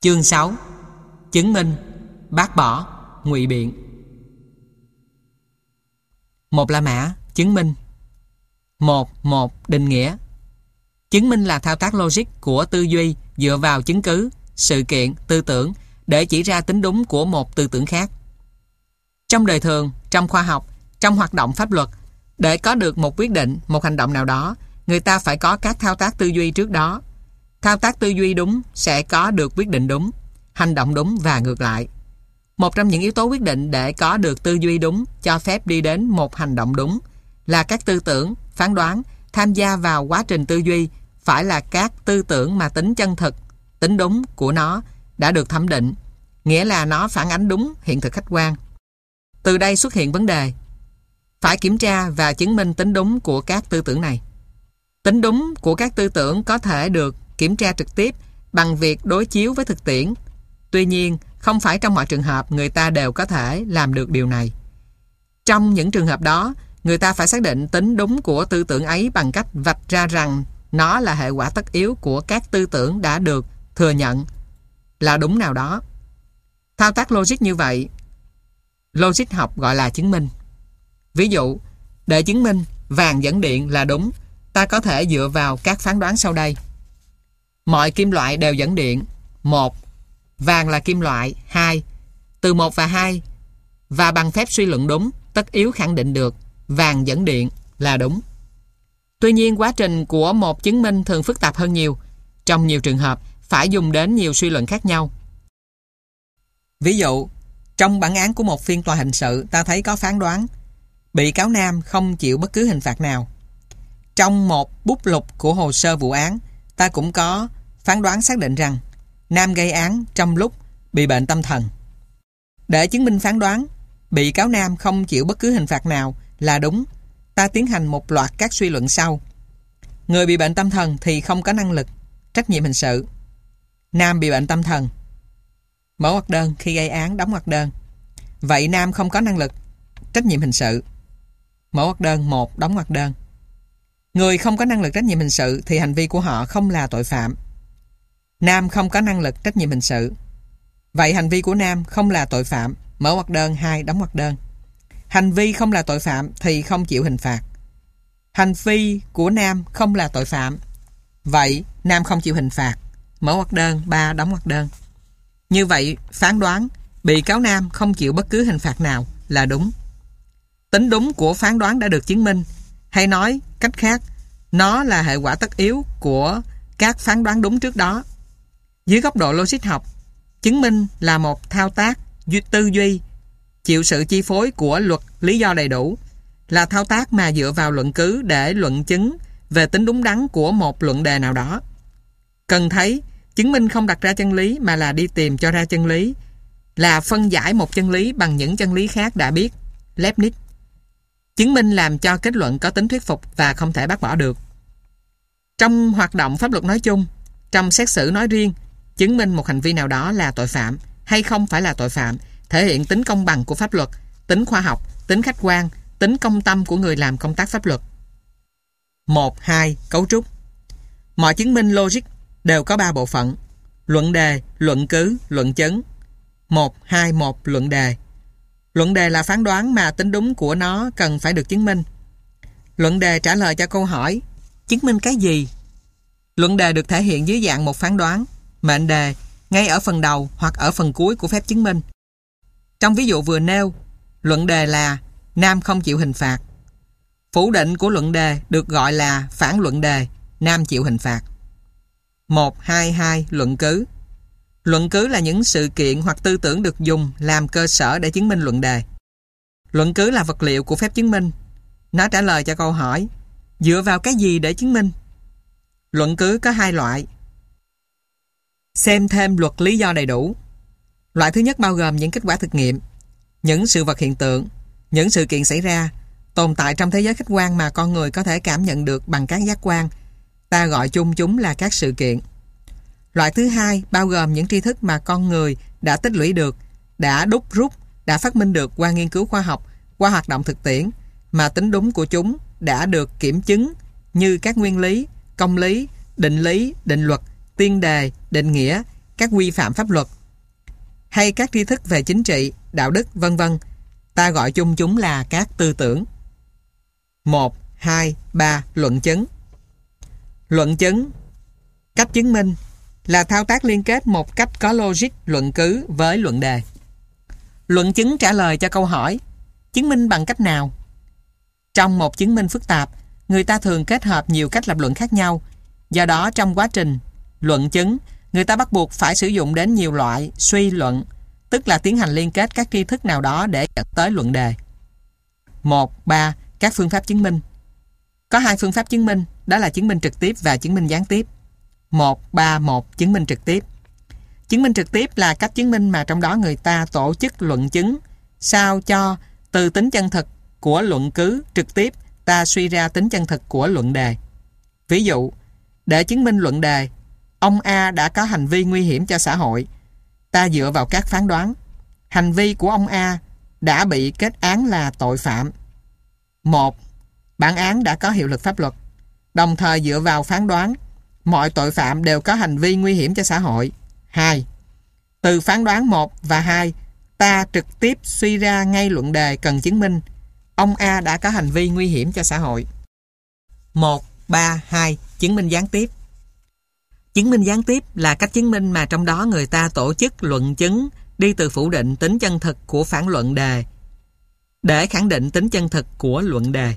Chương 6. Chứng minh, bác bỏ, ngụy biện. Một La Mã, chứng minh. 1. Định nghĩa. Chứng minh là thao tác logic của tư duy dựa vào chứng cứ, sự kiện, tư tưởng để chỉ ra tính đúng của một tư tưởng khác. Trong đời thường, trong khoa học, trong hoạt động pháp luật, để có được một quyết định, một hành động nào đó, người ta phải có các thao tác tư duy trước đó. Thao tác tư duy đúng sẽ có được quyết định đúng, hành động đúng và ngược lại. Một trong những yếu tố quyết định để có được tư duy đúng cho phép đi đến một hành động đúng là các tư tưởng, phán đoán tham gia vào quá trình tư duy phải là các tư tưởng mà tính chân thực, tính đúng của nó đã được thẩm định, nghĩa là nó phản ánh đúng hiện thực khách quan. Từ đây xuất hiện vấn đề phải kiểm tra và chứng minh tính đúng của các tư tưởng này. Tính đúng của các tư tưởng có thể được kiểm tra trực tiếp bằng việc đối chiếu với thực tiễn. Tuy nhiên, không phải trong mọi trường hợp người ta đều có thể làm được điều này. Trong những trường hợp đó, người ta phải xác định tính đúng của tư tưởng ấy bằng cách vạch ra rằng nó là hệ quả tất yếu của các tư tưởng đã được thừa nhận là đúng nào đó. Thao tác logic như vậy, logic học gọi là chứng minh. Ví dụ, để chứng minh vàng dẫn điện là đúng, ta có thể dựa vào các phán đoán sau đây. Mọi kim loại đều dẫn điện. 1. Vàng là kim loại. 2. Từ 1 và 2 và bằng phép suy luận đúng, tất yếu khẳng định được vàng dẫn điện là đúng. Tuy nhiên, quá trình của một chứng minh thường phức tạp hơn nhiều. Trong nhiều trường hợp, phải dùng đến nhiều suy luận khác nhau. Ví dụ, trong bản án của một phiên tòa hình sự, ta thấy có phán đoán bị cáo Nam không chịu bất cứ hình phạt nào. Trong một bút lục của hồ sơ vụ án, ta cũng có phán đoán xác định rằng Nam gây án trong lúc bị bệnh tâm thần. Để chứng minh phán đoán bị cáo Nam không chịu bất cứ hình phạt nào là đúng, ta tiến hành một loạt các suy luận sau. Người bị bệnh tâm thần thì không có năng lực, trách nhiệm hình sự. Nam bị bệnh tâm thần, mở ngoặc đơn, khi gây án đóng ngoặc đơn. Vậy Nam không có năng lực, trách nhiệm hình sự, mở ngoặc đơn 1, đóng ngoặc đơn. Người không có năng lực trách nhiệm hình sự thì hành vi của họ không là tội phạm. Nam không có năng lực trách nhiệm hình sự. Vậy hành vi của Nam không là tội phạm, mở ngoặc đơn 2, đóng ngoặc đơn. Hành vi không là tội phạm thì không chịu hình phạt. Hành vi của Nam không là tội phạm. Vậy Nam không chịu hình phạt, mở ngoặc đơn 3, đóng ngoặc đơn. Như vậy, phán đoán bị cáo Nam không chịu bất cứ hình phạt nào là đúng. Tính đúng của phán đoán đã được chứng minh, hay nói cách khác, nó là hệ quả tất yếu của các phán đoán đúng trước đó. Dưới góc độ logic học, chứng minh là một thao tác tư duy chịu sự chi phối của luật lý do đầy đủ, là thao tác mà dựa vào luận cứ để luận chứng về tính đúng đắn của một luận đề nào đó. Cần thấy, chứng minh không đặt ra chân lý mà là đi tìm cho ra chân lý, là phân giải một chân lý bằng những chân lý khác đã biết, Leibniz. Chứng minh làm cho kết luận có tính thuyết phục và không thể bác bỏ được. Trong hoạt động pháp luật nói chung, trong xét xử nói riêng, chứng minh một hành vi nào đó là tội phạm hay không phải là tội phạm thể hiện tính công bằng của pháp luật, tính khoa học, tính khách quan, tính công tâm của người làm công tác pháp luật. 1.2. Cấu trúc. Mọi chứng minh logic đều có 3 bộ phận: luận đề, luận cứ, luận chứng. 1.2.1. Luận đề. Luận đề là phán đoán mà tính đúng của nó cần phải được chứng minh. Luận đề trả lời cho câu hỏi chứng minh cái gì? Luận đề được thể hiện dưới dạng một phán đoán, mệnh đề, ngay ở phần đầu hoặc ở phần cuối của phép chứng minh. Trong ví dụ vừa nêu, luận đề là Nam không chịu hình phạt. Phủ định của luận đề được gọi là phản luận đề, Nam chịu hình phạt. 1.2.2. Luận cứ. Luận cứ là những sự kiện hoặc tư tưởng được dùng làm cơ sở để chứng minh luận đề. Luận cứ là vật liệu của phép chứng minh. Nó trả lời cho câu hỏi dựa vào cái gì để chứng minh? Luận cứ có 2 loại. Xem thêm luật lý do đầy đủ. Loại thứ nhất bao gồm những kết quả thực nghiệm, những sự vật hiện tượng, những sự kiện xảy ra, tồn tại trong thế giới khách quan mà con người có thể cảm nhận được bằng các giác quan. Ta gọi chung chúng là các sự kiện. Loại thứ hai bao gồm những tri thức mà con người đã tích lũy được, đã đúc rút, đã phát minh được qua nghiên cứu khoa học, qua hoạt động thực tiễn, mà tính đúng của chúng đã được kiểm chứng như các nguyên lý, công lý, định lý, định luật, tiên đề, định nghĩa, các quy phạm pháp luật, hay các tri thức về chính trị, đạo đức, vân vân. Ta gọi chung chúng là các tư tưởng. 1, 2, 3. Luận chứng. Luận chứng, cách chứng minh, là thao tác liên kết một cách có logic luận cứ với luận đề. Luận chứng trả lời cho câu hỏi chứng minh bằng cách nào. Trong một chứng minh phức tạp, người ta thường kết hợp nhiều cách lập luận khác nhau. Do đó trong quá trình luận chứng, người ta bắt buộc phải sử dụng đến nhiều loại suy luận, tức là tiến hành liên kết các tri thức nào đó để dẫn tới luận đề. 1, 3. Các phương pháp chứng minh. Có 2 phương pháp chứng minh, đó là chứng minh trực tiếp và chứng minh gián tiếp. 1, 3, 1. Chứng minh trực tiếp. Chứng minh trực tiếp là cách chứng minh mà trong đó người ta tổ chức luận chứng sao cho từ tính chân thực của luận cứ trực tiếp ta suy ra tính chân thực của luận đề. Ví dụ, để chứng minh luận đề, ông A đã có hành vi nguy hiểm cho xã hội. Ta dựa vào các phán đoán. Hành vi của ông A đã bị kết án là tội phạm. 1. Bản án đã có hiệu lực pháp luật. Đồng thời dựa vào phán đoán, mọi tội phạm đều có hành vi nguy hiểm cho xã hội. 2. Từ phán đoán 1 và 2, ta trực tiếp suy ra ngay luận đề cần chứng minh ông A đã có hành vi nguy hiểm cho xã hội. 1, 3, 2. Chứng minh gián tiếp. Chứng minh gián tiếp là cách chứng minh mà trong đó người ta tổ chức luận chứng đi từ phủ định tính chân thực của phản luận đề để khẳng định tính chân thực của luận đề.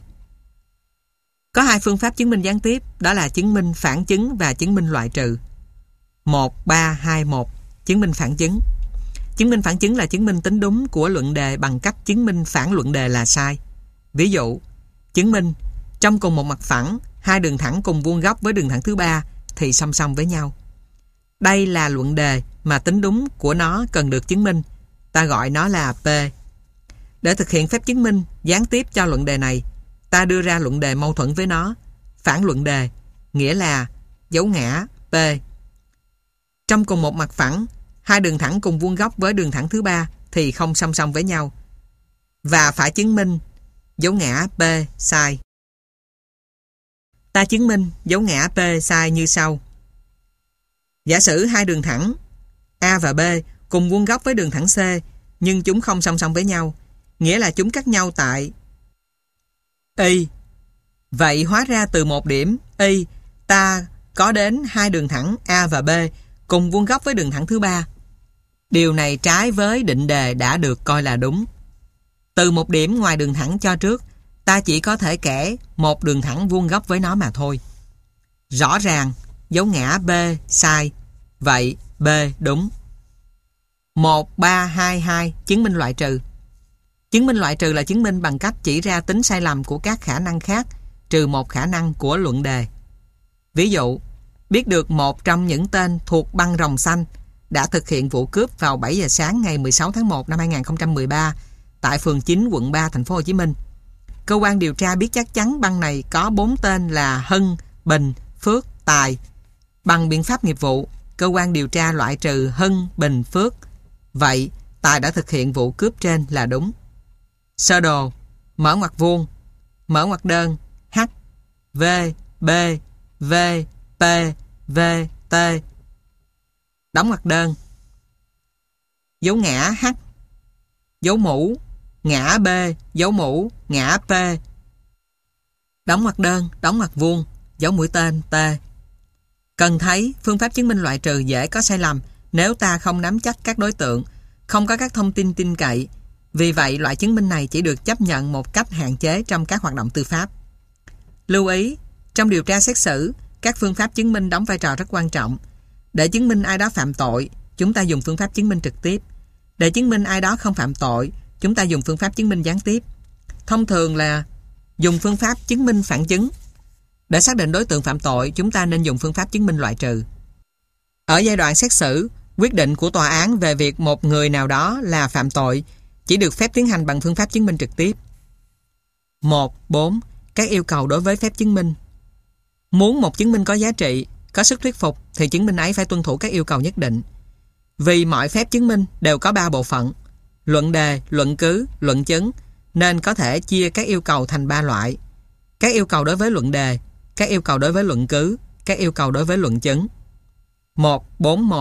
Có 2 phương pháp chứng minh gián tiếp, đó là chứng minh phản chứng và chứng minh loại trừ. 1, 3, 2, 1. Chứng minh phản chứng. Chứng minh phản chứng là chứng minh tính đúng của luận đề bằng cách chứng minh phản luận đề là sai. Ví dụ, chứng minh trong cùng một mặt phẳng, 2 đường thẳng cùng vuông góc với đường thẳng thứ 3 thì song song với nhau. Đây là luận đề mà tính đúng của nó cần được chứng minh. Ta gọi nó là P. Để thực hiện phép chứng minh gián tiếp cho luận đề này, ta đưa ra luận đề mâu thuẫn với nó, phản luận đề, nghĩa là dấu ngã P. Trong cùng một mặt phẳng, 2 đường thẳng cùng vuông góc với đường thẳng thứ 3 thì không song song với nhau và phải chứng minh dấu ngã P sai. Ta chứng minh dấu ngã P sai như sau. Giả sử 2 đường thẳng A và B cùng vuông góc với đường thẳng C, nhưng chúng không song song với nhau, nghĩa là chúng cắt nhau tại Y. Vậy hóa ra từ một điểm Y, ta có đến 2 đường thẳng A và B cùng vuông góc với đường thẳng thứ 3. Điều này trái với định đề đã được coi là đúng. Từ một điểm ngoài đường thẳng cho trước, ta chỉ có thể kẻ một đường thẳng vuông góc với nó mà thôi. Rõ ràng, dấu ngã B sai, vậy B đúng. 1, 3, 2, 2. Chứng minh loại trừ. Chứng minh loại trừ là chứng minh bằng cách chỉ ra tính sai lầm của các khả năng khác trừ một khả năng của luận đề. Ví dụ, biết được một trong những tên thuộc băng rồng xanh đã thực hiện vụ cướp vào 7 giờ sáng ngày 16 tháng 1 năm 2013 tại phường 9, quận 3, thành phố Hồ Chí Minh. Cơ quan điều tra biết chắc chắn băng này có 4 tên là Hân, Bình, Phước, Tài. Bằng biện pháp nghiệp vụ, cơ quan điều tra loại trừ Hân, Bình, Phước. Vậy, Tài đã thực hiện vụ cướp trên là đúng. Sơ đồ, mở ngoặc vuông, mở ngoặc đơn, H, V, B, V, P, V, T. Đóng ngoặc đơn. Dấu ngã H, dấu mũ, ngã B, dấu mũ, ngã P. Đóng ngoặc đơn, đóng ngoặc vuông, dấu mũi tên T. Cần thấy phương pháp chứng minh loại trừ dễ có sai lầm nếu ta không nắm chắc các đối tượng, không có các thông tin tin cậy. Vì vậy, loại chứng minh này chỉ được chấp nhận một cách hạn chế trong các hoạt động tư pháp. Lưu ý, trong điều tra xét xử, các phương pháp chứng minh đóng vai trò rất quan trọng. Để chứng minh ai đó phạm tội, chúng ta dùng phương pháp chứng minh trực tiếp. Để chứng minh ai đó không phạm tội, chúng ta dùng phương pháp chứng minh gián tiếp. Thông thường là dùng phương pháp chứng minh phản chứng. Để xác định đối tượng phạm tội, chúng ta nên dùng phương pháp chứng minh loại trừ. Ở giai đoạn xét xử, quyết định của tòa án về việc một người nào đó là phạm tội chỉ được phép tiến hành bằng phương pháp chứng minh trực tiếp. 1, 4. Các yêu cầu đối với phép chứng minh. Muốn một chứng minh có giá trị, có sức thuyết phục thì chứng minh ấy phải tuân thủ các yêu cầu nhất định. Vì mọi phép chứng minh đều có 3 bộ phận: luận đề, luận cứ, luận chứng, nên có thể chia các yêu cầu thành 3 loại: các yêu cầu đối với luận đề, các yêu cầu đối với luận cứ, các yêu cầu đối với luận chứng. 1, 4, 1.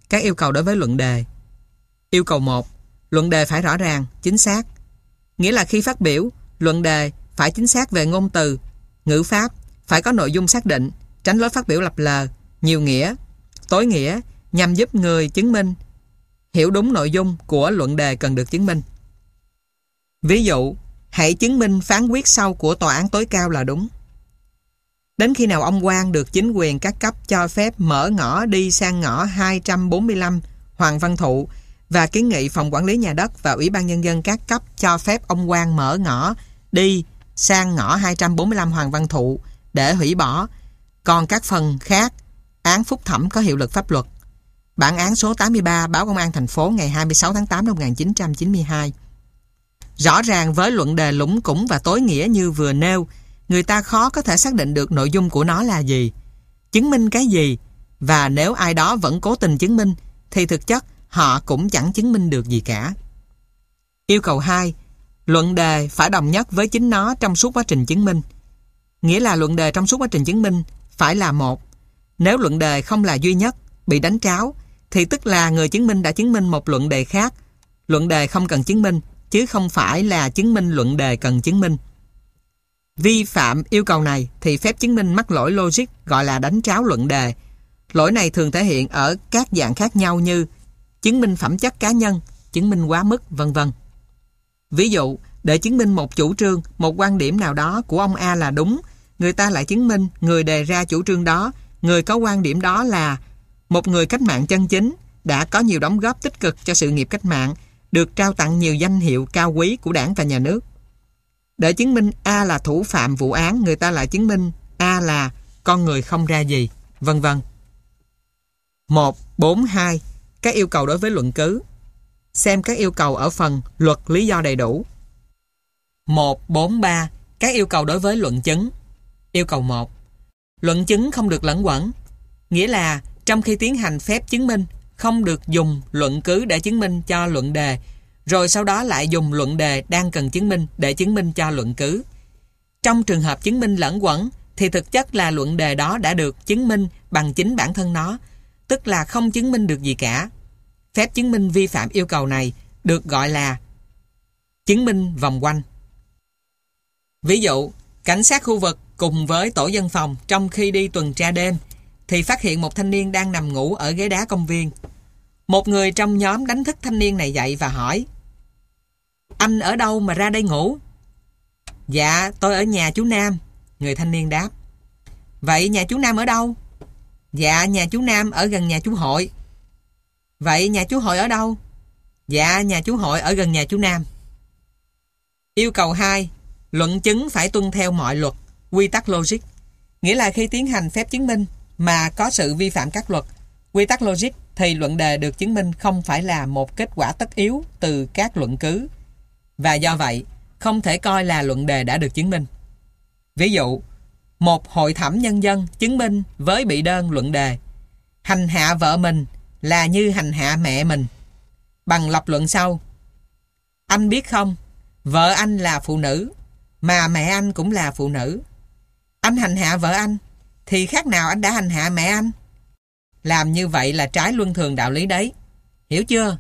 Các yêu cầu đối với luận đề. Yêu cầu 1. Luận đề phải rõ ràng, chính xác. Nghĩa là khi phát biểu, luận đề phải chính xác về ngôn từ, ngữ pháp, phải có nội dung xác định, tránh lối phát biểu lập lờ, nhiều nghĩa, tối nghĩa, nhằm giúp người chứng minh hiểu đúng nội dung của luận đề cần được chứng minh. Ví dụ, hãy chứng minh phán quyết sau của tòa án tối cao là đúng. Đến khi nào ông Quang được chính quyền các cấp cho phép mở ngõ đi sang ngõ 245 Hoàng Văn Thụ và kiến nghị phòng quản lý nhà đất và Ủy ban Nhân dân các cấp cho phép ông Quang mở ngõ đi sang ngõ 245 Hoàng Văn Thụ để hủy bỏ, còn các phần khác, án phúc thẩm có hiệu lực pháp luật. Bản án số 83 báo Công an thành phố ngày 26 tháng 8 năm 1992. Rõ ràng với luận đề lủng củng và tối nghĩa như vừa nêu, người ta khó có thể xác định được nội dung của nó là gì, chứng minh cái gì, và nếu ai đó vẫn cố tình chứng minh, thì thực chất họ cũng chẳng chứng minh được gì cả. Yêu cầu 2. Luận đề phải đồng nhất với chính nó trong suốt quá trình chứng minh. Nghĩa là luận đề trong suốt quá trình chứng minh phải là một. Nếu luận đề không là duy nhất, bị đánh tráo, thì tức là người chứng minh đã chứng minh một luận đề khác. Luận đề không cần chứng minh, chứ không phải là chứng minh luận đề cần chứng minh. Vi phạm yêu cầu này thì phép chứng minh mắc lỗi logic gọi là đánh tráo luận đề. Lỗi này thường thể hiện ở các dạng khác nhau như chứng minh phẩm chất cá nhân, chứng minh quá mức, vân vân. Ví dụ, để chứng minh một chủ trương, một quan điểm nào đó của ông A là đúng, người ta lại chứng minh người đề ra chủ trương đó, người có quan điểm đó là một người cách mạng chân chính, đã có nhiều đóng góp tích cực cho sự nghiệp cách mạng, được trao tặng nhiều danh hiệu cao quý của Đảng và Nhà nước. Để chứng minh A là thủ phạm vụ án, người ta lại chứng minh A là con người không ra gì, vân vân. 1.4.2. Các yêu cầu đối với luận cứ. Xem các yêu cầu ở phần luật lý do đầy đủ. 1.4.3. Các yêu cầu đối với luận chứng. Yêu cầu 1. Luận chứng không được lẫn quẩn. Nghĩa là trong khi tiến hành phép chứng minh, không được dùng luận cứ để chứng minh cho luận đề, rồi sau đó lại dùng luận đề đang cần chứng minh để chứng minh cho luận cứ. Trong trường hợp chứng minh lẫn quẩn, thì thực chất là luận đề đó đã được chứng minh bằng chính bản thân nó, tức là không chứng minh được gì cả. Phép chứng minh vi phạm yêu cầu này được gọi là chứng minh vòng quanh. Ví dụ, cảnh sát khu vực cùng với tổ dân phòng trong khi đi tuần tra đêm thì phát hiện một thanh niên đang nằm ngủ ở ghế đá công viên. Một người trong nhóm đánh thức thanh niên này dậy và hỏi: "Anh ở đâu mà ra đây ngủ?" "Dạ, tôi ở nhà chú Nam." Người thanh niên đáp. "Vậy nhà chú Nam ở đâu?" "Dạ, nhà chú Nam ở gần nhà chú Hội." "Vậy nhà chú Hội ở đâu?" "Dạ, nhà chú Hội ở gần nhà chú Nam." Yêu cầu 2. Luận chứng phải tuân theo mọi luật, quy tắc logic. Nghĩa là khi tiến hành phép chứng minh mà có sự vi phạm các luật, quy tắc logic thì luận đề được chứng minh không phải là một kết quả tất yếu từ các luận cứ, và do vậy không thể coi là luận đề đã được chứng minh. Ví dụ, một hội thẩm nhân dân chứng minh với bị đơn luận đề: hành hạ vợ mình là như hành hạ mẹ mình, bằng lập luận sau: "Anh biết không, vợ anh là phụ nữ, mà mẹ anh cũng là phụ nữ. Anh hành hạ vợ anh, thì khác nào anh đã hành hạ mẹ anh. Làm như vậy là trái luân thường đạo lý đấy. Hiểu chưa?"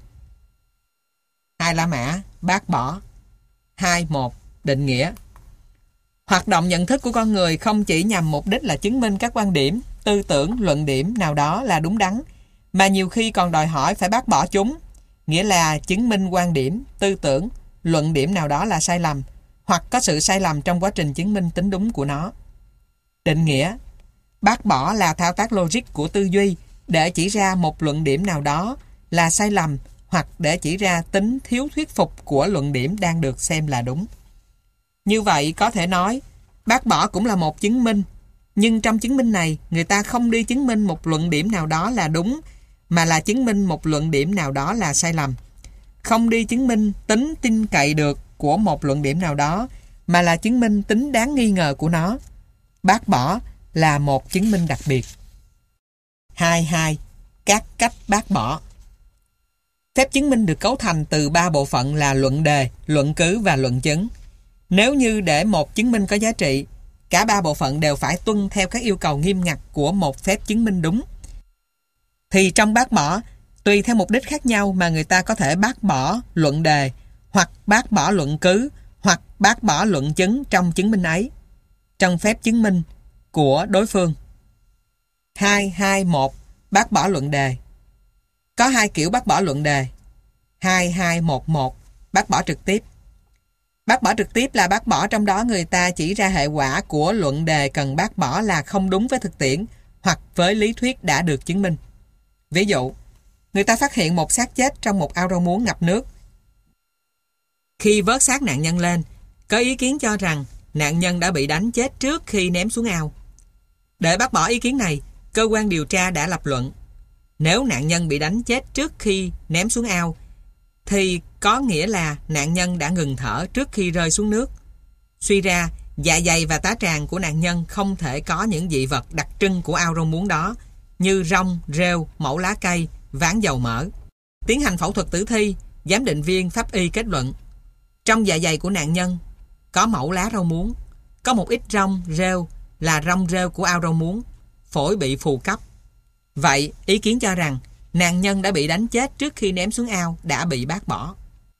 2 La Mã, bác bỏ. 2.1. Định nghĩa. Hoạt động nhận thức của con người không chỉ nhằm mục đích là chứng minh các quan điểm, tư tưởng, luận điểm nào đó là đúng đắn, mà nhiều khi còn đòi hỏi phải bác bỏ chúng, nghĩa là chứng minh quan điểm, tư tưởng, luận điểm nào đó là sai lầm, hoặc có sự sai lầm trong quá trình chứng minh tính đúng của nó. Định nghĩa. Bác bỏ là thao tác logic của tư duy để chỉ ra một luận điểm nào đó là sai lầm, hoặc để chỉ ra tính thiếu thuyết phục của luận điểm đang được xem là đúng. Như vậy có thể nói, bác bỏ cũng là một chứng minh, nhưng trong chứng minh này, người ta không đi chứng minh một luận điểm nào đó là đúng, mà là chứng minh một luận điểm nào đó là sai lầm. Không đi chứng minh tính tin cậy được của một luận điểm nào đó, mà là chứng minh tính đáng nghi ngờ của nó. Bác bỏ là một chứng minh đặc biệt. 2.2. Các cách bác bỏ. Phép chứng minh được cấu thành từ 3 bộ phận là luận đề, luận cứ và luận chứng. Nếu như để một chứng minh có giá trị, cả 3 bộ phận đều phải tuân theo các yêu cầu nghiêm ngặt của một phép chứng minh đúng, thì trong bác bỏ, Tùy theo mục đích khác nhau mà người ta có thể bác bỏ luận đề, hoặc bác bỏ luận cứ, hoặc bác bỏ luận chứng trong chứng minh ấy, trong phép chứng minh của đối phương. 221. Bác bỏ luận đề. Có hai kiểu bác bỏ luận đề. 2211. Bác bỏ trực tiếp. Bác bỏ trực tiếp là bác bỏ trong đó người ta chỉ ra hệ quả của luận đề cần bác bỏ là không đúng với thực tiễn hoặc với lý thuyết đã được chứng minh. Ví dụ, người ta phát hiện một xác chết trong một ao rau muống ngập nước. Khi vớt xác nạn nhân lên, có ý kiến cho rằng nạn nhân đã bị đánh chết trước khi ném xuống ao. Để bác bỏ ý kiến này, cơ quan điều tra đã lập luận. Nếu nạn nhân bị đánh chết trước khi ném xuống ao, thì có nghĩa là nạn nhân đã ngừng thở trước khi rơi xuống nước. Suy ra, dạ dày và tá tràng của nạn nhân không thể có những dị vật đặc trưng của ao rau muống đó, như rong, rêu, mẩu lá cây, ván dầu mỡ. Tiến hành phẫu thuật tử thi, giám định viên pháp y kết luận trong dạ dày của nạn nhân có mẩu lá rau muống, có một ít rong, rêu là rong rêu của ao rau muống, phổi bị phù cấp. Vậy, ý kiến cho rằng nạn nhân đã bị đánh chết trước khi ném xuống ao đã bị bác bỏ.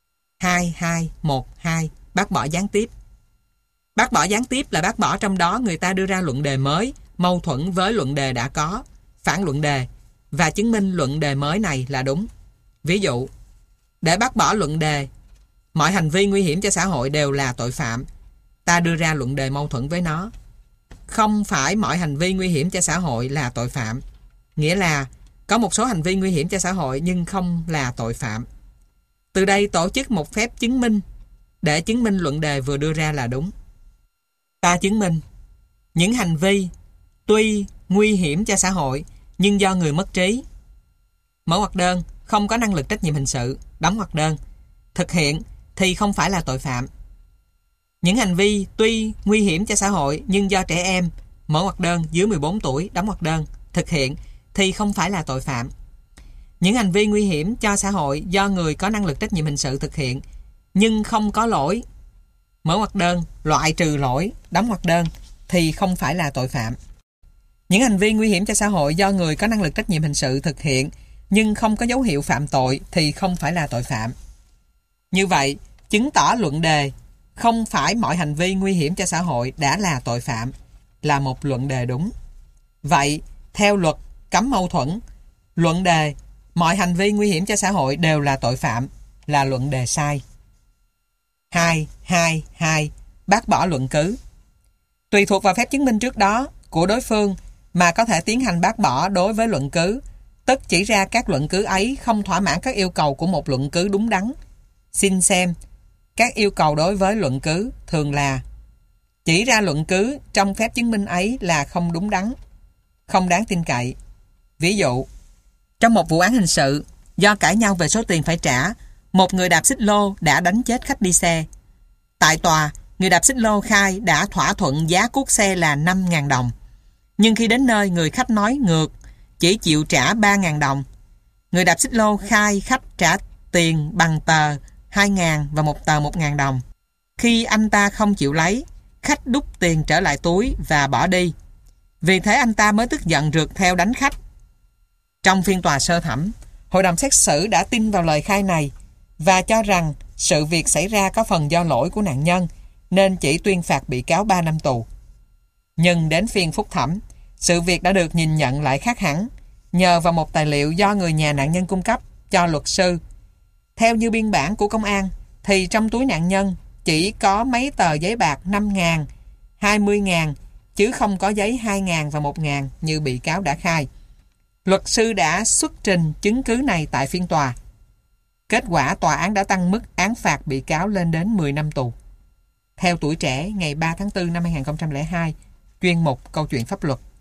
2212. Bác bỏ gián tiếp. Bác bỏ gián tiếp là bác bỏ trong đó người ta đưa ra luận đề mới, mâu thuẫn với luận đề đã có, phản luận đề, và chứng minh luận đề mới này là đúng. Ví dụ, để bác bỏ luận đề mọi hành vi nguy hiểm cho xã hội đều là tội phạm, ta đưa ra luận đề mâu thuẫn với nó. Không phải mọi hành vi nguy hiểm cho xã hội là tội phạm, nghĩa là có một số hành vi nguy hiểm cho xã hội nhưng không là tội phạm. Từ đây tổ chức một phép chứng minh để chứng minh luận đề vừa đưa ra là đúng. Ta chứng minh những hành vi tuy nguy hiểm cho xã hội nhưng do người mất trí, mở ngoặc đơn, không có năng lực trách nhiệm hình sự, đóng ngoặc đơn, thực hiện thì không phải là tội phạm. Những hành vi tuy nguy hiểm cho xã hội nhưng do trẻ em, mở ngoặc đơn, dưới 14 tuổi, đóng ngoặc đơn, thực hiện thì không phải là tội phạm. Những hành vi nguy hiểm cho xã hội do người có năng lực trách nhiệm hình sự thực hiện nhưng không có lỗi, mở ngoặc đơn, loại trừ lỗi, đóng ngoặc đơn, thì không phải là tội phạm. Những hành vi nguy hiểm cho xã hội do người có năng lực trách nhiệm hình sự thực hiện nhưng không có dấu hiệu phạm tội thì không phải là tội phạm. Như vậy, chứng tỏ luận đề không phải mọi hành vi nguy hiểm cho xã hội đã là tội phạm là một luận đề đúng. Vậy, theo luật cấm mâu thuẫn, luận đề mọi hành vi nguy hiểm cho xã hội đều là tội phạm là luận đề sai. 222. Bác bỏ luận cứ. Tùy thuộc vào phép chứng minh trước đó của đối phương mà có thể tiến hành bác bỏ đối với luận cứ, tức chỉ ra các luận cứ ấy không thỏa mãn các yêu cầu của một luận cứ đúng đắn. Xin xem, các yêu cầu đối với luận cứ thường là chỉ ra luận cứ trong phép chứng minh ấy là không đúng đắn, không đáng tin cậy. Ví dụ, trong một vụ án hình sự, do cãi nhau về số tiền phải trả, một người đạp xích lô đã đánh chết khách đi xe. Tại tòa, người đạp xích lô khai đã thỏa thuận giá cuốc xe là 5.000 đồng. Nhưng khi đến nơi, người khách nói ngược, chỉ chịu trả 3.000 đồng. Người đạp xích lô khai khách trả tiền bằng tờ 2.000 và một tờ 1.000 đồng. Khi anh ta không chịu lấy, khách đút tiền trở lại túi và bỏ đi. Vì thế anh ta mới tức giận rượt theo đánh khách. Trong phiên tòa sơ thẩm, hội đồng xét xử đã tin vào lời khai này và cho rằng sự việc xảy ra có phần do lỗi của nạn nhân nên chỉ tuyên phạt bị cáo 3 năm tù. Nhưng đến phiên phúc thẩm, sự việc đã được nhìn nhận lại khác hẳn nhờ vào một tài liệu do người nhà nạn nhân cung cấp cho luật sư. Theo như biên bản của công an thì trong túi nạn nhân chỉ có mấy tờ giấy bạc 5.000, 20.000 chứ không có giấy 2.000 và 1.000 như bị cáo đã khai. Luật sư đã xuất trình chứng cứ này tại phiên tòa. Kết quả tòa án đã tăng mức án phạt bị cáo lên đến 10 năm tù. Theo Tuổi Trẻ ngày 3 tháng 4 năm 2002, chuyên mục Câu chuyện pháp luật.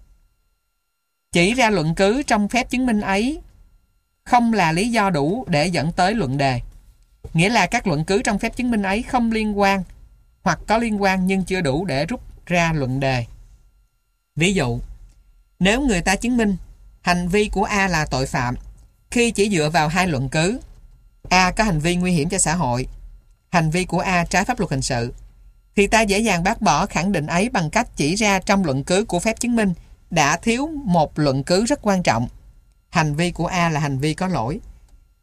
Chỉ ra luận cứ trong phép chứng minh ấy không là lý do đủ để dẫn tới luận đề. Nghĩa là các luận cứ trong phép chứng minh ấy không liên quan hoặc có liên quan nhưng chưa đủ để rút ra luận đề. Ví dụ, nếu người ta chứng minh hành vi của A là tội phạm khi chỉ dựa vào hai luận cứ: A có hành vi nguy hiểm cho xã hội, hành vi của A trái pháp luật hình sự, thì ta dễ dàng bác bỏ khẳng định ấy bằng cách chỉ ra trong luận cứ của phép chứng minh đã thiếu một luận cứ rất quan trọng: hành vi của A là hành vi có lỗi,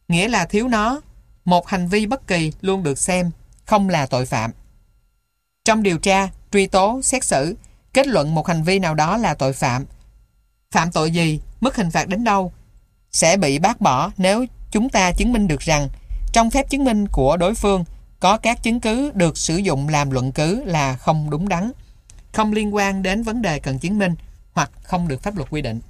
nghĩa là thiếu nó, một hành vi bất kỳ luôn được xem không là tội phạm. Trong điều tra, truy tố, xét xử, kết luận một hành vi nào đó là tội phạm, phạm tội gì, mức hình phạt đến đâu, sẽ bị bác bỏ nếu chúng ta chứng minh được rằng trong phép chứng minh của đối phương có các chứng cứ được sử dụng làm luận cứ là không đúng đắn, không liên quan đến vấn đề cần chứng minh hoặc không được pháp luật quy định.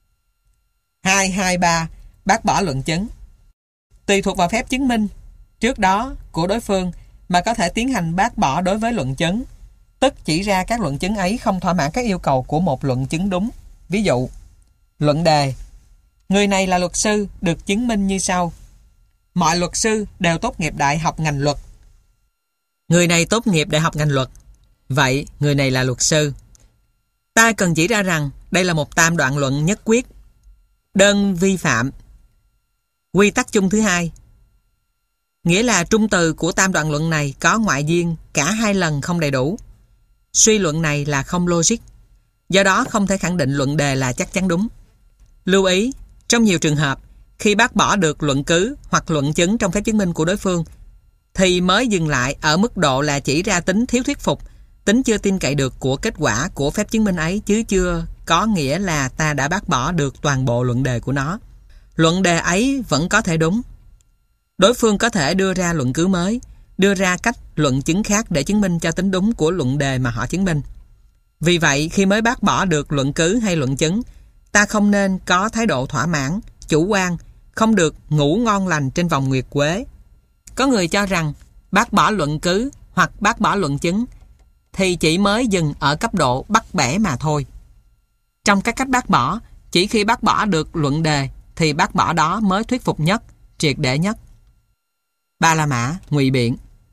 223. Bác bỏ luận chứng. Tùy thuộc vào phép chứng minh trước đó của đối phương mà có thể tiến hành bác bỏ đối với luận chứng, tức chỉ ra các luận chứng ấy không thỏa mãn các yêu cầu của một luận chứng đúng. Ví dụ, luận đề: người này là luật sư, được chứng minh như sau. Mọi luật sư đều tốt nghiệp đại học ngành luật. Người này tốt nghiệp đại học ngành luật, vậy người này là luật sư. Ta cần chỉ ra rằng đây là một tam đoạn luận nhất quyết. Đơn vi phạm. Quy tắc chung thứ hai, nghĩa là trung từ của tam đoạn luận này có ngoại duyên cả hai lần không đầy đủ. Suy luận này là không logic, do đó không thể khẳng định luận đề là chắc chắn đúng. Lưu ý, trong nhiều trường hợp, khi bác bỏ được luận cứ hoặc luận chứng trong phép chứng minh của đối phương, thì mới dừng lại ở mức độ là chỉ ra tính thiếu thuyết phục, tính chưa tin cậy được của kết quả của phép chứng minh ấy, chứ chưa có nghĩa là ta đã bác bỏ được toàn bộ luận đề của nó. Luận đề ấy vẫn có thể đúng. Đối phương có thể đưa ra luận cứ mới, đưa ra cách luận chứng khác để chứng minh cho tính đúng của luận đề mà họ chứng minh. Vì vậy, khi mới bác bỏ được luận cứ hay luận chứng, ta không nên có thái độ thỏa mãn, chủ quan, không được ngủ ngon lành trên vòng nguyệt quế. Có người cho rằng bác bỏ luận cứ hoặc bác bỏ luận chứng thì chỉ mới dừng ở cấp độ bắt bẻ mà thôi. Trong các cách bác bỏ, chỉ khi bác bỏ được luận đề thì bác bỏ đó mới thuyết phục nhất, triệt để nhất. Ba la mã, ngụy biện.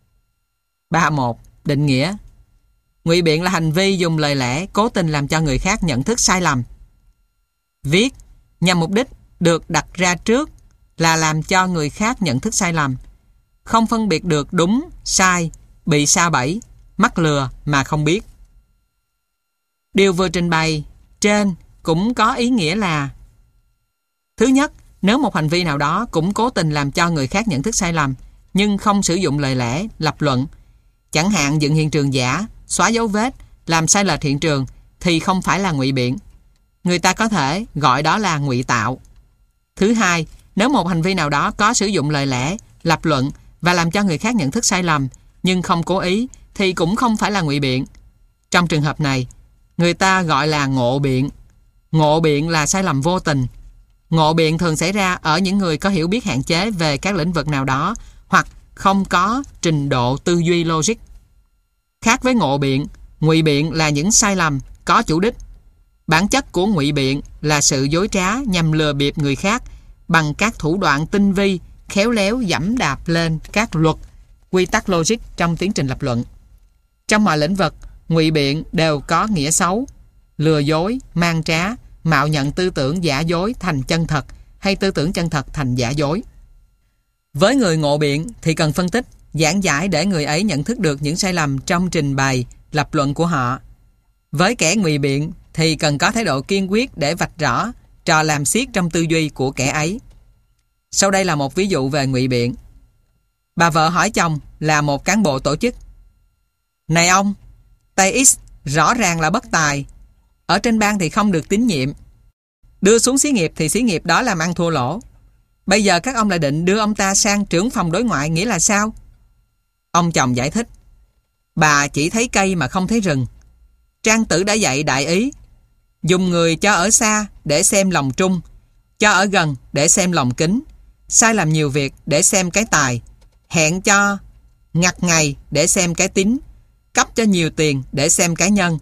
3.1. Định nghĩa. Ngụy biện là hành vi dùng lời lẽ cố tình làm cho người khác nhận thức sai lầm. Viết nhằm mục đích được đặt ra trước là làm cho người khác nhận thức sai lầm, không phân biệt được đúng, sai, bị sa bẫy, mắc lừa mà không biết. Điều vừa trình bày trên cũng có ý nghĩa là: thứ nhất, nếu một hành vi nào đó cũng cố tình làm cho người khác nhận thức sai lầm nhưng không sử dụng lời lẽ, lập luận, chẳng hạn dựng hiện trường giả, xóa dấu vết, làm sai lệch hiện trường, thì không phải là ngụy biện. Người ta có thể gọi đó là ngụy tạo. Thứ hai, nếu một hành vi nào đó có sử dụng lời lẽ, lập luận và làm cho người khác nhận thức sai lầm nhưng không cố ý thì cũng không phải là ngụy biện. Trong trường hợp này, người ta gọi là ngộ biện. Ngộ biện là sai lầm vô tình. Ngộ biện thường xảy ra ở những người có hiểu biết hạn chế về các lĩnh vực nào đó hoặc không có trình độ tư duy logic. Khác với ngộ biện, ngụy biện là những sai lầm có chủ đích. Bản chất của ngụy biện là sự dối trá nhằm lừa bịp người khác bằng các thủ đoạn tinh vi, khéo léo giẫm đạp lên các luật, quy tắc logic trong tiến trình lập luận. Trong mọi lĩnh vực, ngụy biện đều có nghĩa xấu: lừa dối, mang trá, mạo nhận tư tưởng giả dối thành chân thật hay tư tưởng chân thật thành giả dối. Với người ngộ biện thì cần phân tích, giảng giải để người ấy nhận thức được những sai lầm trong trình bày, lập luận của họ. Với kẻ ngụy biện thì cần có thái độ kiên quyết để vạch rõ trò làm xiết trong tư duy của kẻ ấy. Sau đây là một ví dụ về ngụy biện. Bà vợ hỏi chồng là một cán bộ tổ chức: này ông, tay X rõ ràng là bất tài, ở trên ban thì không được tín nhiệm, đưa xuống xí nghiệp thì xí nghiệp đó làm ăn thua lỗ. Bây giờ các ông lại định đưa ông ta sang trưởng phòng đối ngoại, nghĩa là sao? Ông chồng giải thích: bà chỉ thấy cây mà không thấy rừng. Trang Tử đã dạy đại ý: dùng người cho ở xa để xem lòng trung, cho ở gần để xem lòng kính, sai làm nhiều việc để xem cái tài, hẹn cho ngặt ngày để xem cái tín, cấp cho nhiều tiền để xem cái nhân.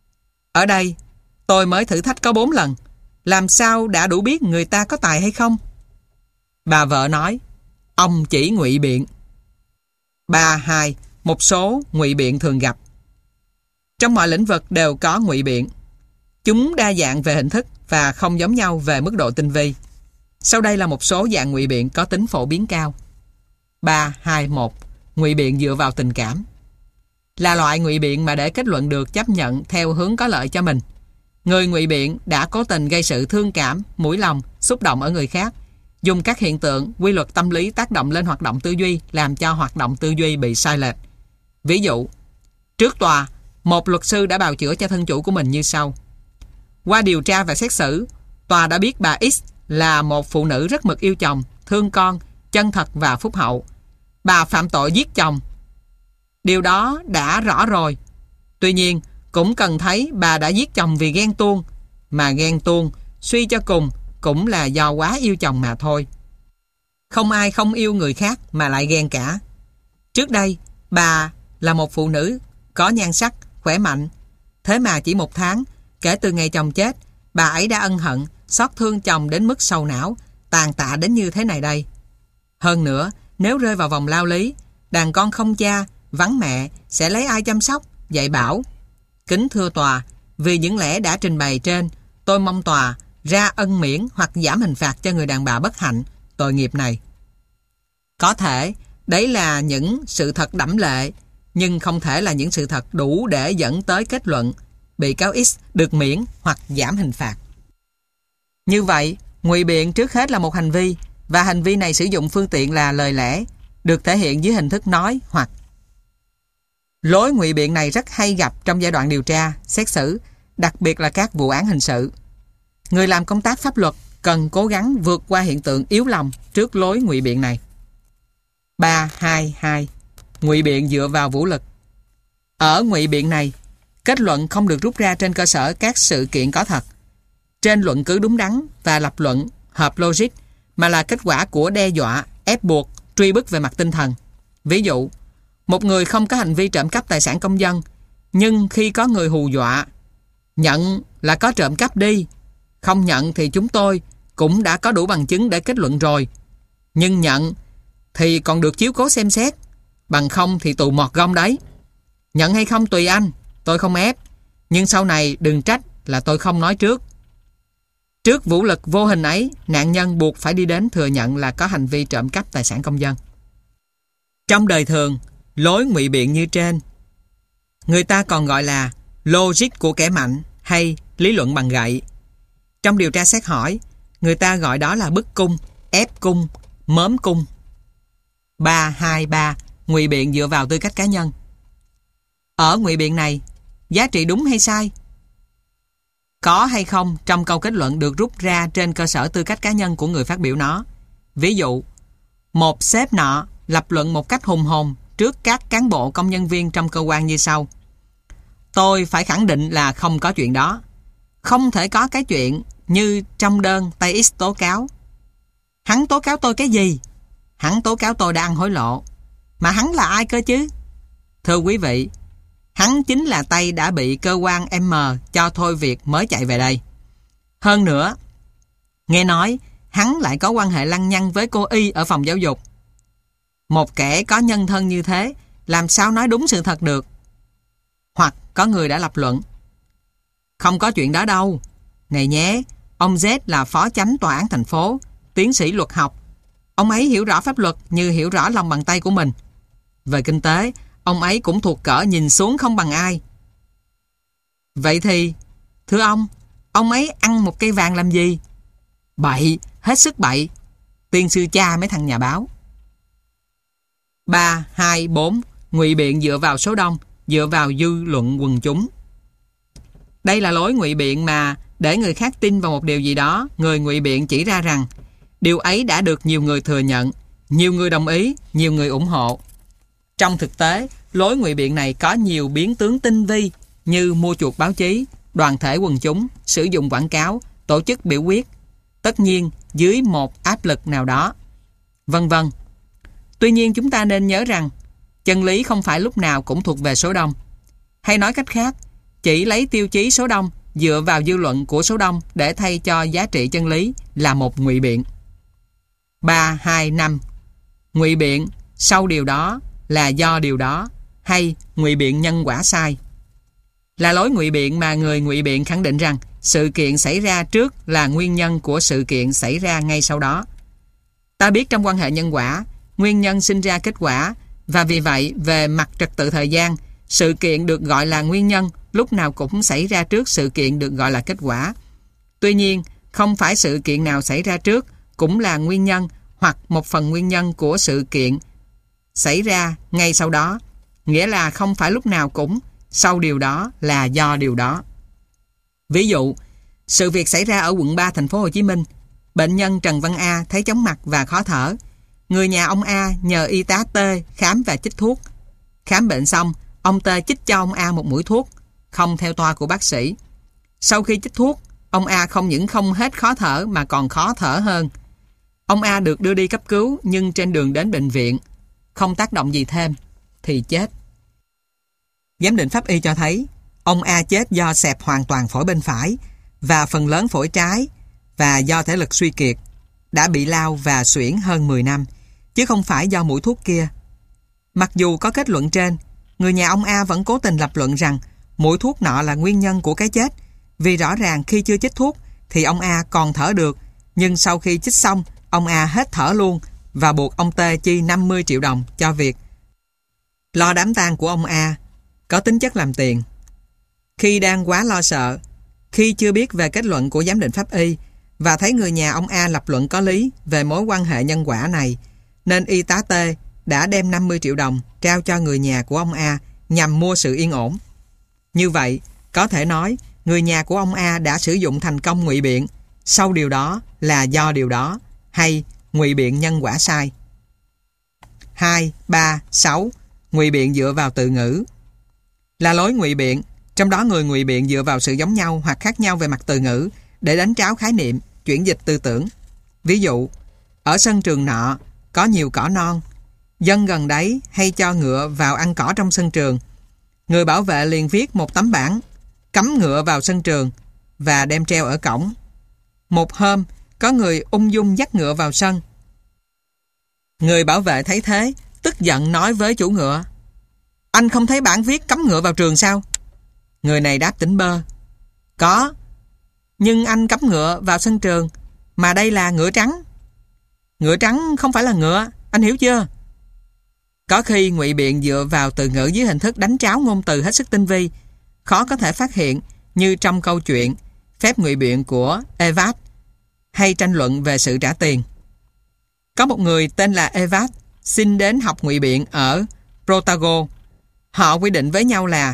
Ở đây tôi mới thử thách có 4 lần, làm sao đã đủ biết người ta có tài hay không? Bà vợ nói: ông chỉ ngụy biện. 3.2. Một số ngụy biện thường gặp. Trong mọi lĩnh vực đều có ngụy biện. Chúng đa dạng về hình thức và không giống nhau về mức độ tinh vi. Sau đây là một số dạng ngụy biện có tính phổ biến cao. 3.2.1. Ngụy biện dựa vào tình cảm. Là loại ngụy biện mà để kết luận được chấp nhận theo hướng có lợi cho mình. Người ngụy biện đã cố tình gây sự thương cảm, mũi lòng, xúc động ở người khác, dùng các hiện tượng, quy luật tâm lý tác động lên hoạt động tư duy, làm cho hoạt động tư duy bị sai lệch. Ví dụ, trước tòa, một luật sư đã bào chữa cho thân chủ của mình như sau. Qua điều tra và xét xử, tòa đã biết bà X là một phụ nữ rất mực yêu chồng, thương con, chân thật và phúc hậu. Bà phạm tội giết chồng. Điều đó đã rõ rồi. Tuy nhiên, cũng cần thấy bà đã giết chồng vì ghen tuông, mà ghen tuông suy cho cùng cũng là do quá yêu chồng mà thôi. Không ai không yêu người khác mà lại ghen cả. Trước đây, bà là một phụ nữ có nhan sắc, khỏe mạnh. Thế mà chỉ 1 tháng, kể từ ngày chồng chết, bà ấy đã ân hận, xót thương chồng đến mức sầu não, tàn tạ đến như thế này đây. Hơn nữa, nếu rơi vào vòng lao lý, đàn con không cha, vắng mẹ, sẽ lấy ai chăm sóc, dạy bảo. Kính thưa tòa, vì những lẽ đã trình bày trên, tôi mong tòa ra ân miễn hoặc giảm hình phạt cho người đàn bà bất hạnh, tội nghiệp này. Có thể, đấy là những sự thật đẫm lệ, nhưng không thể là những sự thật đủ để dẫn tới kết luận bị cáo X được miễn hoặc giảm hình phạt. Như vậy, ngụy biện trước hết là một hành vi, và hành vi này sử dụng phương tiện là lời lẽ, được thể hiện dưới hình thức nói hoặc. Lối ngụy biện này rất hay gặp trong giai đoạn điều tra, xét xử, đặc biệt là các vụ án hình sự. Người làm công tác pháp luật cần cố gắng vượt qua hiện tượng yếu lòng trước lối ngụy biện này. 3.2.2 Ngụy biện dựa vào vũ lực. Ở ngụy biện này, kết luận không được rút ra trên cơ sở các sự kiện có thật, trên luận cứ đúng đắn và lập luận hợp logic, mà là kết quả của đe dọa, ép buộc, truy bức về mặt tinh thần. Ví dụ, một người không có hành vi trộm cắp tài sản công dân, nhưng khi có người hù dọa, nhận là có trộm cắp đi, không nhận thì chúng tôi cũng đã có đủ bằng chứng để kết luận rồi, nhưng nhận thì còn được chiếu cố xem xét, bằng không thì tù mọt gông đấy. Nhận hay không tùy anh, tôi không ép, nhưng sau này đừng trách là tôi không nói trước. Trước vũ lực vô hình ấy, nạn nhân buộc phải đi đến thừa nhận là có hành vi trộm cắp tài sản công dân. Trong đời thường, lối ngụy biện như trên, người ta còn gọi là logic của kẻ mạnh hay lý luận bằng gậy. Trong điều tra xét hỏi, người ta gọi đó là bức cung, ép cung, mớm cung. 3.2.3 Ngụy biện dựa vào tư cách cá nhân. Ở ngụy biện này, giá trị đúng hay sai, có hay không trong câu kết luận được rút ra trên cơ sở tư cách cá nhân của người phát biểu nó. Ví dụ, một sếp nọ lập luận một cách hùng hồn trước các cán bộ công nhân viên trong cơ quan như sau. Tôi phải khẳng định là không có chuyện đó. Không thể có cái chuyện như trong đơn tay X tố cáo. Hắn tố cáo tôi cái gì? Hắn tố cáo tôi đã ăn hối lộ. Mà hắn là ai cơ chứ? Thưa quý vị, hắn chính là Tây đã bị cơ quan M cho thôi việc mới chạy về đây. Hơn nữa, nghe nói hắn lại có quan hệ lăng nhăng với cô Y ở phòng giáo dục. Một kẻ có nhân thân như thế, làm sao nói đúng sự thật được? Hoặc có người đã lập luận, không có chuyện đó đâu. Này nhé, ông Z là phó chánh tòa án thành phố, tiến sĩ luật học. Ông ấy hiểu rõ pháp luật như hiểu rõ lòng bàn tay của mình. Về kinh tế, ông ấy cũng thuộc cỡ nhìn xuống không bằng ai. Vậy thì, thưa ông ấy ăn một cây vàng làm gì? Bậy, hết sức bậy. Tiên sư cha mấy thằng nhà báo. 3.2.4 Ngụy biện dựa vào số đông, dựa vào dư luận quần chúng. Đây là lối ngụy biện mà để người khác tin vào một điều gì đó, người ngụy biện chỉ ra rằng điều ấy đã được nhiều người thừa nhận, nhiều người đồng ý, nhiều người ủng hộ. Trong thực tế, lối ngụy biện này có nhiều biến tướng tinh vi như mua chuộc báo chí, đoàn thể quần chúng, sử dụng quảng cáo, tổ chức biểu quyết, tất nhiên dưới một áp lực nào đó, vân vân. Tuy nhiên chúng ta nên nhớ rằng chân lý không phải lúc nào cũng thuộc về số đông. Hay nói cách khác, chỉ lấy tiêu chí số đông dựa vào dư luận của số đông để thay cho giá trị chân lý là một ngụy biện. 3.2.5 Ngụy biện sau điều đó là do điều đó, hay ngụy biện nhân quả sai. Là lối ngụy biện mà người ngụy biện khẳng định rằng sự kiện xảy ra trước là nguyên nhân của sự kiện xảy ra ngay sau đó. Ta biết trong quan hệ nhân quả, nguyên nhân sinh ra kết quả, và vì vậy về mặt trật tự thời gian, sự kiện được gọi là nguyên nhân lúc nào cũng xảy ra trước sự kiện được gọi là kết quả. Tuy nhiên, không phải sự kiện nào xảy ra trước cũng là nguyên nhân hoặc một phần nguyên nhân của sự kiện xảy ra ngay sau đó, nghĩa là không phải lúc nào cũng sau điều đó là do điều đó. Ví dụ, sự việc xảy ra ở quận 3 thành phố Hồ Chí Minh. Bệnh nhân Trần Văn A thấy chóng mặt và khó thở. Người nhà ông A nhờ y tá T khám và chích thuốc. Khám bệnh xong, ông T chích cho ông A một mũi thuốc, không theo toa của bác sĩ. Sau khi chích thuốc, ông A không những không hết khó thở mà còn khó thở hơn. Ông A được đưa đi cấp cứu nhưng trên đường đến bệnh viện, không tác động gì thêm, thì chết. Giám định pháp y cho thấy ông A chết do xẹp hoàn toàn phổi bên phải và phần lớn phổi trái và do thể lực suy kiệt, đã bị lao và suyễn hơn 10 năm, chứ không phải do mũi thuốc kia. Mặc dù có kết luận trên, người nhà ông A vẫn cố tình lập luận rằng mũi thuốc nọ là nguyên nhân của cái chết, vì rõ ràng khi chưa chích thuốc thì ông A còn thở được, nhưng sau khi chích xong, ông A hết thở luôn và buộc ông T chi 50 triệu đồng cho việc lo đám tang của ông A, có tính chất làm tiền. Khi đang quá lo sợ, khi chưa biết về kết luận của giám định pháp y và thấy người nhà ông A lập luận có lý về mối quan hệ nhân quả này, nên y tá T đã đem 50 triệu đồng trao cho người nhà của ông A nhằm mua sự yên ổn. Như vậy, có thể nói người nhà của ông A đã sử dụng thành công ngụy biện sau điều đó là do điều đó, hay ngụy biện nhân quả sai. 2, 3, 6. Ngụy biện dựa vào từ ngữ. Là lối ngụy biện, trong đó người ngụy biện dựa vào sự giống nhau hoặc khác nhau về mặt từ ngữ để đánh tráo khái niệm, chuyển dịch tư tưởng. Ví dụ, ở sân trường nọ có nhiều cỏ non, dân gần đấy hay cho ngựa vào ăn cỏ trong sân trường. Người bảo vệ liền viết một tấm bảng cấm ngựa vào sân trường và đem treo ở cổng. Một hôm, có người ung dung dắt ngựa vào sân. Người bảo vệ thấy thế, tức giận nói với chủ ngựa: "Anh không thấy bảng viết cấm ngựa vào trường sao?" Người này đáp tỉnh bơ: "Có, nhưng anh cấm ngựa vào sân trường, mà đây là ngựa trắng. Ngựa trắng không phải là ngựa, anh hiểu chưa?" Có khi ngụy biện dựa vào từ ngữ dưới hình thức đánh tráo ngôn từ hết sức tinh vi, khó có thể phát hiện, như trong câu chuyện Phép ngụy biện của Evad, hay tranh luận về sự trả tiền. Có một người tên là Evad xin đến học ngụy biện ở Protago. Họ quy định với nhau là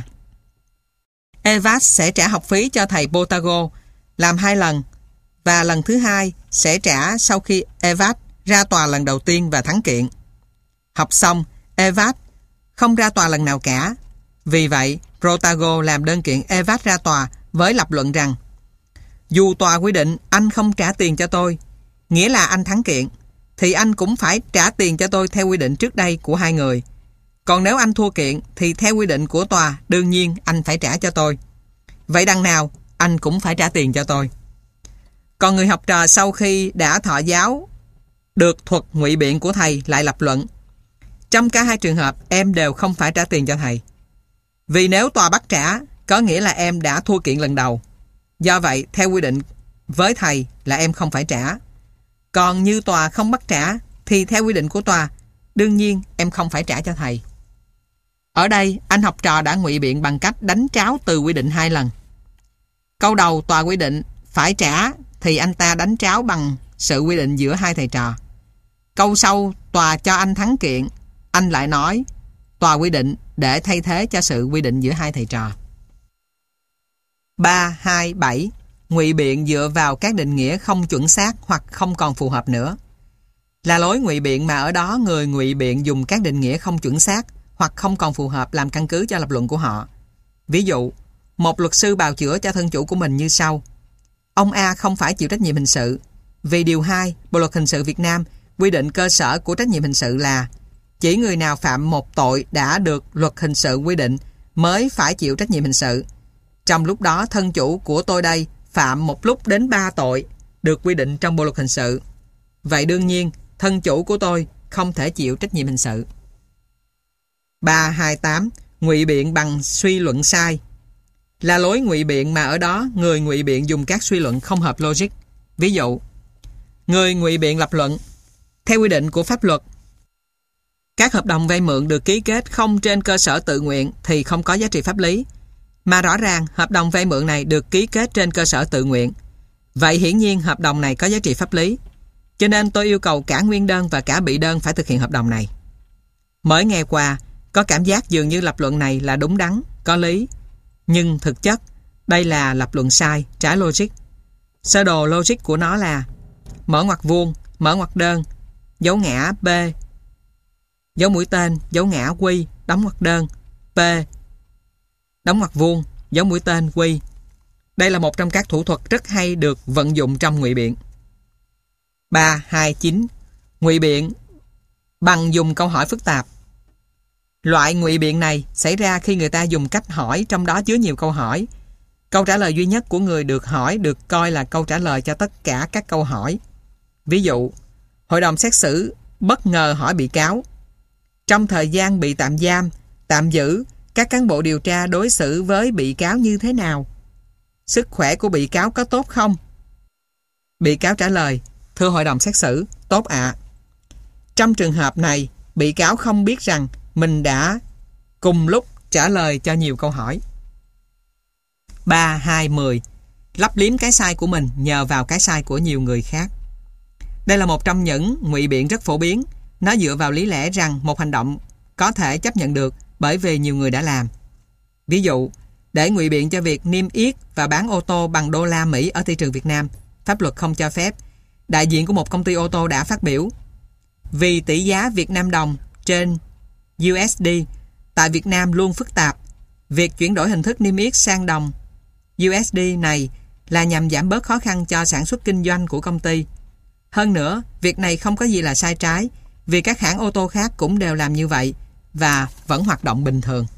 Evad sẽ trả học phí cho thầy Protago làm 2 lần, và lần thứ 2 sẽ trả sau khi Evad ra tòa lần đầu tiên và thắng kiện. Học xong, Evad không ra tòa lần nào cả. Vì vậy, Protago làm đơn kiện Evad ra tòa với lập luận rằng dù tòa quy định anh không trả tiền cho tôi, nghĩa là anh thắng kiện, thì anh cũng phải trả tiền cho tôi theo quy định trước đây của hai người. Còn nếu anh thua kiện thì theo quy định của tòa đương nhiên anh phải trả cho tôi. Vậy đằng nào anh cũng phải trả tiền cho tôi. Còn người học trò sau khi đã thọ giáo được thuật ngụy biện của thầy lại lập luận: trong cả hai trường hợp em đều không phải trả tiền cho thầy. Vì nếu tòa bắt trả, có nghĩa là em đã thua kiện lần đầu. Do vậy, theo quy định với thầy là em không phải trả. Còn như tòa không bắt trả, thì theo quy định của tòa, đương nhiên em không phải trả cho thầy. Ở đây, anh học trò đã ngụy biện bằng cách đánh tráo từ quy định 2 lần. Câu đầu tòa quy định phải trả, thì anh ta đánh tráo bằng sự quy định giữa hai thầy trò. Câu sau tòa cho anh thắng kiện, anh lại nói tòa quy định để thay thế cho sự quy định giữa hai thầy trò. 3, 2, 7. Ngụy biện dựa vào các định nghĩa không chuẩn xác hoặc không còn phù hợp nữa. Là lối ngụy biện mà ở đó người ngụy biện dùng các định nghĩa không chuẩn xác hoặc không còn phù hợp làm căn cứ cho lập luận của họ. Ví dụ, một luật sư bào chữa cho thân chủ của mình như sau: ông A không phải chịu trách nhiệm hình sự vì điều 2 Bộ luật hình sự Việt Nam quy định cơ sở của trách nhiệm hình sự là chỉ người nào phạm một tội đã được luật hình sự quy định mới phải chịu trách nhiệm hình sự. Trong lúc đó thân chủ của tôi đây phạm một lúc đến 3 tội được quy định trong Bộ luật hình sự. Vậy đương nhiên thân chủ của tôi không thể chịu trách nhiệm hình sự. 328. Ngụy biện bằng suy luận sai. Là lối ngụy biện mà ở đó người ngụy biện dùng các suy luận không hợp logic. Ví dụ, người ngụy biện lập luận: theo quy định của pháp luật, các hợp đồng vay mượn được ký kết không trên cơ sở tự nguyện thì không có giá trị pháp lý. Mà rõ ràng hợp đồng vay mượn này được ký kết trên cơ sở tự nguyện. Vậy hiển nhiên hợp đồng này có giá trị pháp lý. Cho nên tôi yêu cầu cả nguyên đơn và cả bị đơn phải thực hiện hợp đồng này. Mới nghe qua, có cảm giác dường như lập luận này là đúng đắn, có lý. Nhưng thực chất, đây là lập luận sai, trái logic. Sơ đồ logic của nó là mở ngoặc vuông, mở ngoặc đơn, dấu ngã P, dấu mũi tên, dấu ngã Q, đóng ngoặc đơn, P, đóng ngoặc vuông, dấu mũi tên Q. Đây là một trong các thủ thuật rất hay được vận dụng trong ngụy biện. 329. Ngụy biện bằng dùng câu hỏi phức tạp. Loại ngụy biện này xảy ra khi người ta dùng cách hỏi trong đó chứa nhiều câu hỏi. Câu trả lời duy nhất của người được hỏi được coi là câu trả lời cho tất cả các câu hỏi. Ví dụ, hội đồng xét xử bất ngờ hỏi bị cáo: trong thời gian bị tạm giam, tạm giữ, các cán bộ điều tra đối xử với bị cáo như thế nào? Sức khỏe của bị cáo có tốt không? Bị cáo trả lời: thưa hội đồng xét xử, tốt ạ. Trong trường hợp này, bị cáo không biết rằng mình đã cùng lúc trả lời cho nhiều câu hỏi. 3.2.10. Lấp liếm cái sai của mình nhờ vào cái sai của nhiều người khác. Đây là một trong những ngụy biện rất phổ biến. Nó dựa vào lý lẽ rằng một hành động có thể chấp nhận được bởi vì nhiều người đã làm. Ví dụ, để ngụy biện cho việc niêm yết và bán ô tô bằng đô la Mỹ ở thị trường Việt Nam, pháp luật không cho phép, đại diện của một công ty ô tô đã phát biểu: vì tỷ giá Việt Nam đồng trên USD tại Việt Nam luôn phức tạp, việc chuyển đổi hình thức niêm yết sang đồng USD này là nhằm giảm bớt khó khăn cho sản xuất kinh doanh của công ty. Hơn nữa, việc này không có gì là sai trái, vì các hãng ô tô khác cũng đều làm như vậy và vẫn hoạt động bình thường.